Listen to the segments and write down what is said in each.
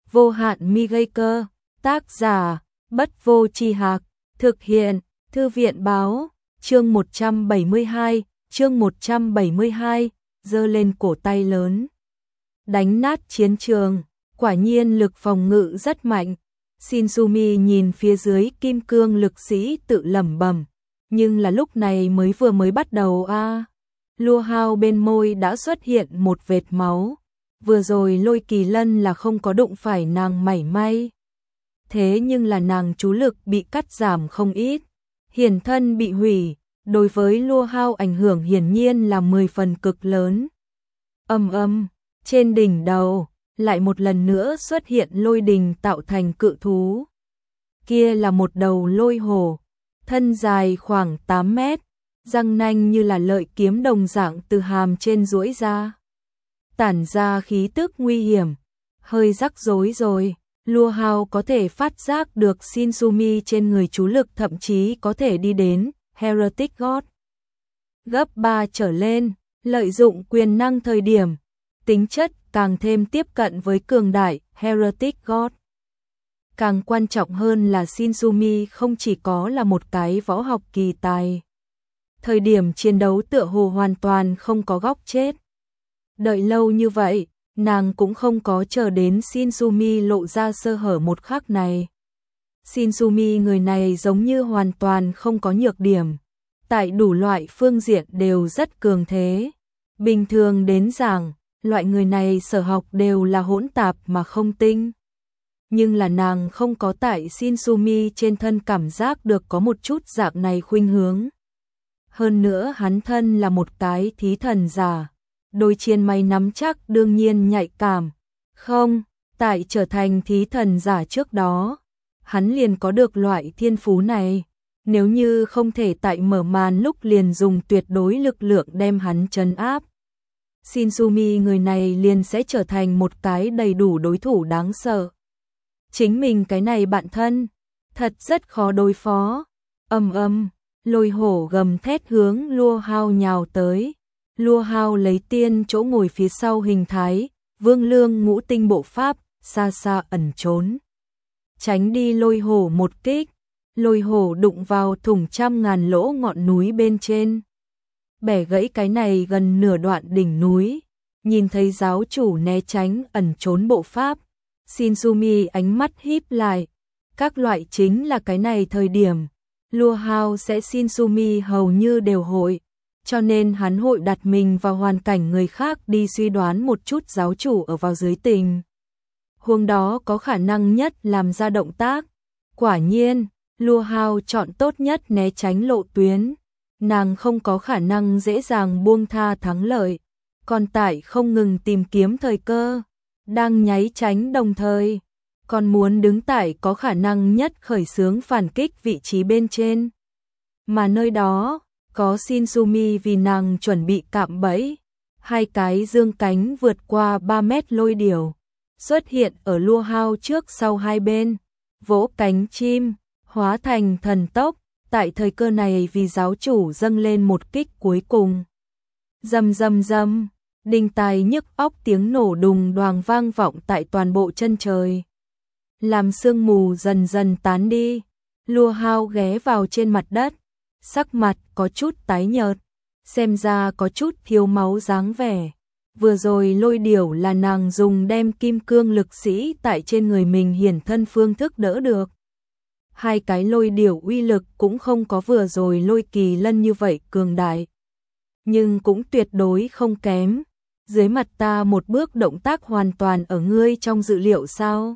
vô hạn mi gây cơ, tác giả, Bất Vô Tri Hạc, thực hiện, Thư viện báo, chương 172, giơ lên cổ tay lớn. Đánh nát chiến trường, quả nhiên lực phòng ngự rất mạnh. Shinsumi nhìn phía dưới kim cương lực sĩ tự lẩm bẩm, nhưng là lúc này mới bắt đầu a. Lua Hao bên môi đã xuất hiện một vệt máu. Vừa rồi Lôi Kỳ Lân là không có đụng phải nàng mảy may. Thế nhưng là nàng chú lực bị cắt giảm không ít, hiển thân bị hủy, đối với Lua Hao ảnh hưởng hiển nhiên là 10 phần cực lớn. Trên đỉnh đầu lại một lần nữa xuất hiện lôi đình tạo thành cự thú. Kia là một đầu lôi hổ, thân dài khoảng 8 mét, răng nanh như là lợi kiếm đồng dạng từ hàm trên duỗi ra. Tản ra khí tức nguy hiểm, hơi rắc rối rồi. Lua Hao có thể phát giác được Shinsumi trên người chú lực thậm chí có thể đi đến Heretic God gấp 3 trở lên, lợi dụng quyền năng thời điểm, tính chất càng thêm tiếp cận với cường đại Heretic God. Càng quan trọng hơn là Shinsumi không chỉ có là một cái võ học kỳ tài. Thời điểm chiến đấu tựa hồ hoàn toàn không có góc chết. Đợi lâu như vậy, nàng cũng không có chờ đến Shinsumi lộ ra sơ hở một khắc này. Shinsumi người này giống như hoàn toàn không có nhược điểm, tại đủ loại phương diện đều rất cường thế. Bình thường đến giảng, loại người này sở học đều là hỗn tạp mà không tinh. Nhưng là nàng không có tại Shinsumi trên thân cảm giác được có một chút dạng này khuynh hướng. Hơn nữa hắn thân là một cái thí thần giả. Đôi chiên may nắm chắc đương nhiên nhạy cảm. Không, tại trở thành thí thần giả trước đó, hắn liền có được loại thiên phú này. Nếu như không thể tại mở màn lúc liền dùng tuyệt đối lực lượng đem hắn trấn áp, Shinsumi người này liền sẽ trở thành một cái đầy đủ đối thủ đáng sợ. Chính mình cái này bạn thân, thật rất khó đối phó. Lôi hổ gầm thét hướng Lua Hao nhào tới. Lua Hao lấy tiên chỗ ngồi phía sau hình thái, vương lương ngũ tinh bộ pháp, xa xa ẩn trốn. Tránh đi lôi hổ một kích, lôi hổ đụng vào thủng trăm ngàn lỗ ngọn núi bên trên. Bẻ gãy cái này gần nửa đoạn đỉnh núi, nhìn thấy giáo chủ né tránh ẩn trốn bộ pháp. Shinsumi ánh mắt híp lại, các loại chính là cái này thời điểm. Lua Hao sẽ Shinsumi hầu như đều hội. Cho nên hắn hội đặt mình vào hoàn cảnh người khác đi suy đoán một chút giáo chủ ở vào dưới tình huống đó có khả năng nhất làm ra động tác. Quả nhiên, Lua Hao chọn tốt nhất né tránh lộ tuyến. Nàng không có khả năng dễ dàng buông tha thắng lợi, còn tại không ngừng tìm kiếm thời cơ, đang nháy tránh đồng thời, còn muốn đứng tại có khả năng nhất khởi xướng phản kích vị trí bên trên. Mà nơi đó có Shinsumi vì nàng chuẩn bị cạm bẫy, hai cái dương cánh vượt qua 3 mét lôi điểu, xuất hiện ở Lua Hao trước sau hai bên, vỗ cánh chim, hóa thành thần tốc, tại thời cơ này vì giáo chủ dâng lên một kích cuối cùng. Rầm rầm rầm, đinh tai nhức óc tiếng nổ đùng đoàng vang vọng tại toàn bộ chân trời. Làm sương mù dần dần tán đi, Lua Hao ghé vào trên mặt đất, sắc mặt có chút tái nhợt, xem ra có chút thiếu máu dáng vẻ. Vừa rồi lôi điểu là nàng dùng đem kim cương lực sĩ tại trên người mình hiển thân phương thức đỡ được. Hai cái lôi điểu uy lực cũng không có vừa rồi Lôi Kỳ Lân như vậy cường đại, nhưng cũng tuyệt đối không kém. Dưới mặt ta một bước động tác hoàn toàn ở ngươi trong dự liệu sao?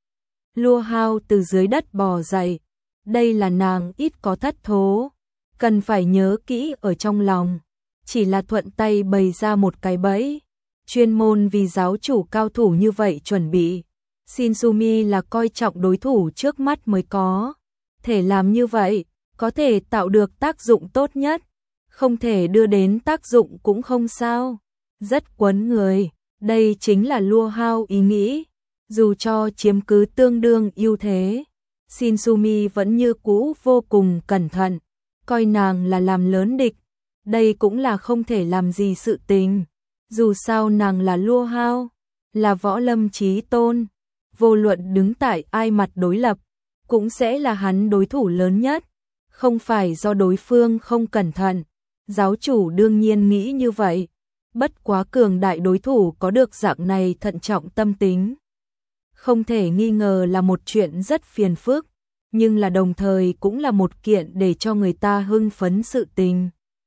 Lua Hao từ dưới đất bò dậy, đây là nàng ít có thất thố, cần phải nhớ kỹ ở trong lòng. Chỉ là thuận tay bày ra một cái bẫy, chuyên môn vì giáo chủ cao thủ như vậy chuẩn bị. Shinsumi là coi trọng đối thủ trước mắt mới có thể làm như vậy, có thể tạo được tác dụng tốt nhất, không thể đưa đến tác dụng cũng không sao. Rất quấn người, đây chính là Lua Hao ý nghĩ. Dù cho chiếm cứ tương đương ưu thế, Shinsumi vẫn như cũ vô cùng cẩn thận, coi nàng là làm lớn địch. Đây cũng là không thể làm gì sự tình. Dù sao nàng là Lua Hao, là võ lâm chí tôn, vô luận đứng tại ai mặt đối lập, cũng sẽ là hắn đối thủ lớn nhất, không phải do đối phương không cẩn thận. Giáo chủ đương nhiên nghĩ như vậy, bất quá cường đại đối thủ có được dạng này thận trọng tâm tính. Không thể nghi ngờ là một chuyện rất phiền phức, nhưng là đồng thời cũng là một kiện để cho người ta hưng phấn sự tình.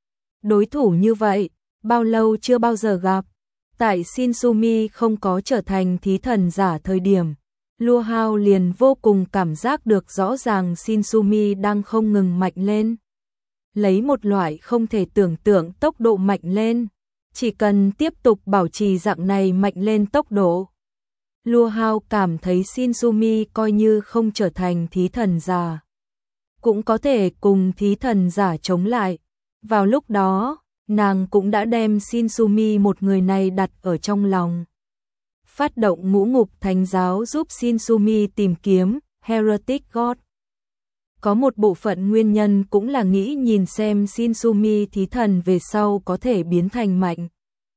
Đối thủ như vậy, bao lâu chưa bao giờ gặp. Tại Shinsumi không có trở thành thí thần giả thời điểm, Lua Hao liền vô cùng cảm giác được rõ ràng Shinsumi đang không ngừng mạnh lên. Lấy một loại không thể tưởng tượng tốc độ mạnh lên, chỉ cần tiếp tục bảo trì dạng này mạnh lên tốc độ. Lua Hao cảm thấy Shinsumi coi như không trở thành thí thần giả, cũng có thể cùng thí thần giả chống lại. Vào lúc đó, nàng cũng đã đem Shinsumi một người này đặt ở trong lòng. Phát động ngũ ngục thánh giáo giúp Shinsumi tìm kiếm Heretic God. Có một bộ phận nguyên nhân cũng là nghĩ nhìn xem Shinsumi thí thần về sau có thể biến thành mạnh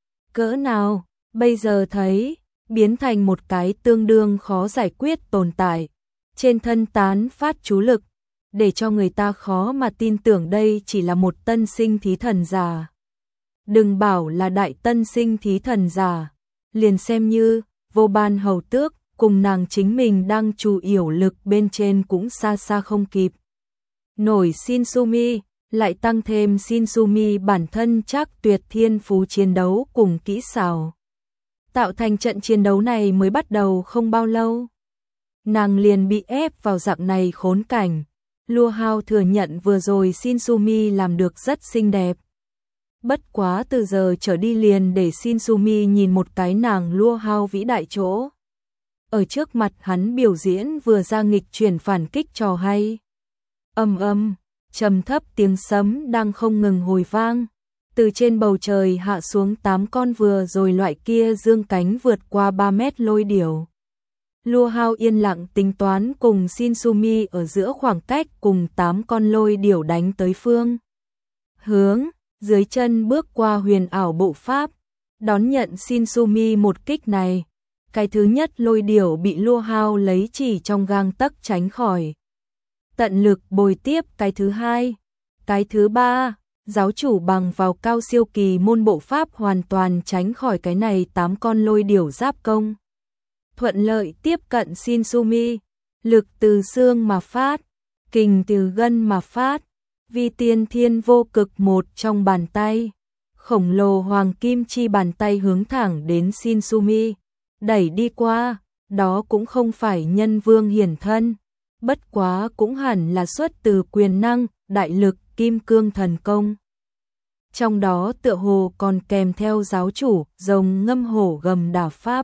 cỡ nào. Bây giờ thấy, biến thành một cái tương đương khó giải quyết tồn tại. Trên thân tán phát chú lực, để cho người ta khó mà tin tưởng đây chỉ là một tân sinh thí thần giả. Đừng bảo là đại tân sinh thí thần giả, liền xem như Vô Ban hầu tước cùng nàng chính mình đang chủ yểu lực bên trên cũng xa xa không kịp. Nổi Shinsumi, lại tăng thêm Shinsumi bản thân chắc tuyệt thiên phú chiến đấu cùng kỹ xảo. Tạo thành trận chiến đấu này mới bắt đầu không bao lâu, nàng liền bị ép vào dạng này khốn cảnh. Lua Hao thừa nhận vừa rồi Shinsumi làm được rất xinh đẹp. Bất quá từ giờ trở đi liền để Shinsumi nhìn một cái nàng Lua Hao vĩ đại chỗ. Ở trước mặt hắn biểu diễn vừa ra nghịch chuyển phản kích trò hay. Trầm thấp tiếng sấm đang không ngừng hồi vang. Từ trên bầu trời hạ xuống 8 con vừa rồi loại kia dương cánh vượt qua 3 mét lôi điểu. Lua Hao yên lặng tính toán cùng Shinsumi ở giữa khoảng cách cùng 8 con lôi điểu đánh tới phương hướng, dưới chân bước qua huyền ảo bộ pháp, đón nhận Shinsumi một kích này. Cái thứ nhất lôi điểu bị Lua Hao lấy chỉ trong gang tấc tránh khỏi. Tận lực bồi tiếp cái thứ hai. Cái thứ ba, giáo chủ bằng vào cao siêu kỳ môn bộ pháp hoàn toàn tránh khỏi cái này 8 con lôi điểu giáp công. Thuận lợi tiếp cận Shinsumi, lực từ xương mà phát, kình từ gân mà phát, vi tiên thiên vô cực một trong bàn tay. Khổng lồ hoàng kim chi bàn tay hướng thẳng đến Shinsumi, đẩy đi qua, đó cũng không phải nhân vương hiển thân, bất quá cũng hẳn là xuất từ quyền năng, đại lực, kim cương thần công. Trong đó tựa hồ còn kèm theo giáo chủ, rồng ngâm hổ gầm đả pháp.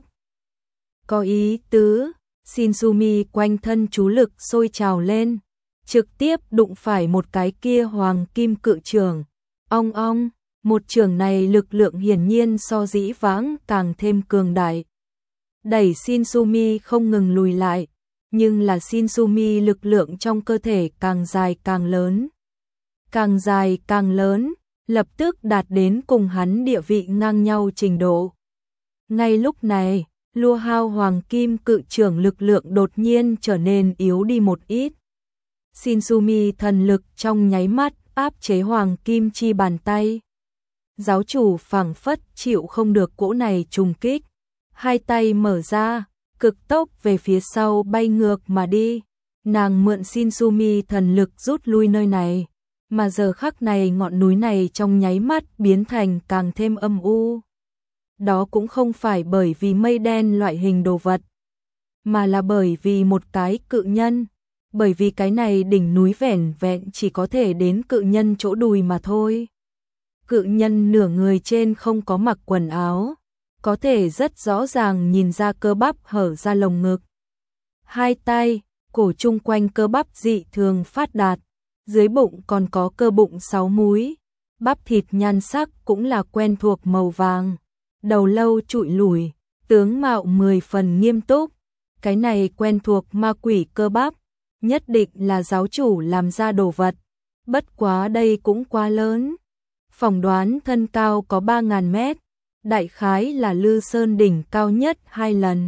Có ý tứ, Shinsumi quanh thân chú lực sôi trào lên, trực tiếp đụng phải một cái kia hoàng kim cự trường. Ong ong, một trường này lực lượng hiển nhiên so dĩ vãng càng thêm cường đại. Đẩy Shinsumi không ngừng lùi lại, nhưng là Shinsumi lực lượng trong cơ thể càng dài càng lớn. Càng dài càng lớn, lập tức đạt đến cùng hắn địa vị ngang nhau trình độ. Ngay lúc này, Lua Hao hoàng kim cự trưởng lực lượng đột nhiên trở nên yếu đi một ít. Shinsumi thần lực trong nháy mắt áp chế hoàng kim chi bàn tay. Giáo chủ phảng phất chịu không được cỗ này trùng kích, hai tay mở ra, cực tốc về phía sau bay ngược mà đi. Nàng mượn Shinsumi thần lực rút lui nơi này, mà giờ khắc này ngọn núi này trong nháy mắt biến thành càng thêm âm u. Đó cũng không phải bởi vì mây đen loại hình đồ vật, mà là bởi vì một cái cự nhân. Bởi vì cái này đỉnh núi vẻn vẹn chỉ có thể đến cự nhân chỗ đùi mà thôi. Cự nhân nửa người trên không có mặc quần áo, có thể rất rõ ràng nhìn ra cơ bắp hở ra lồng ngực. Hai tay, cổ chung quanh cơ bắp dị thường phát đạt, dưới bụng còn có cơ bụng 6 múi, bắp thịt nhan sắc cũng là quen thuộc màu vàng, đầu lâu trụi lủi, tướng mạo 10 phần nghiêm túc. Cái này quen thuộc ma quỷ cơ bắp, nhất định là giáo chủ làm ra đồ vật, bất quá đây cũng quá lớn. Phỏng đoán thân cao có 3.000 mét, đại khái là Lư Sơn đỉnh cao nhất 2 lần.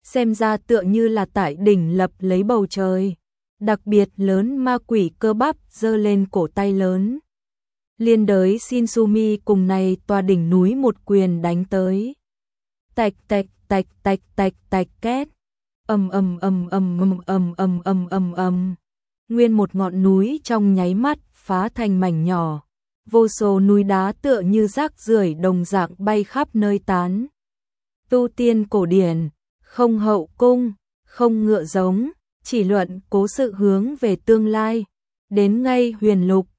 xem ra tựa như là tại đỉnh lập lấy bầu trời. Đặc biệt lớn ma quỷ cơ bắp giơ lên cổ tay lớn. Liên đới Shinsumi cùng này tòa đỉnh núi một quyền đánh tới. Tạch tạch tạch tạch tạch tạch két. Ầm ầm ầm ầm ầm ầm ầm ầm ầm ầm. Nguyên một ngọn núi trong nháy mắt phá thành mảnh nhỏ. Vô số núi đá tựa như rác rưởi đồng dạng bay khắp nơi tán. Tu tiên cổ điển, không hậu cung, không ngựa giống, chỉ luận cố sự hướng về tương lai. Đến ngay huyền lục,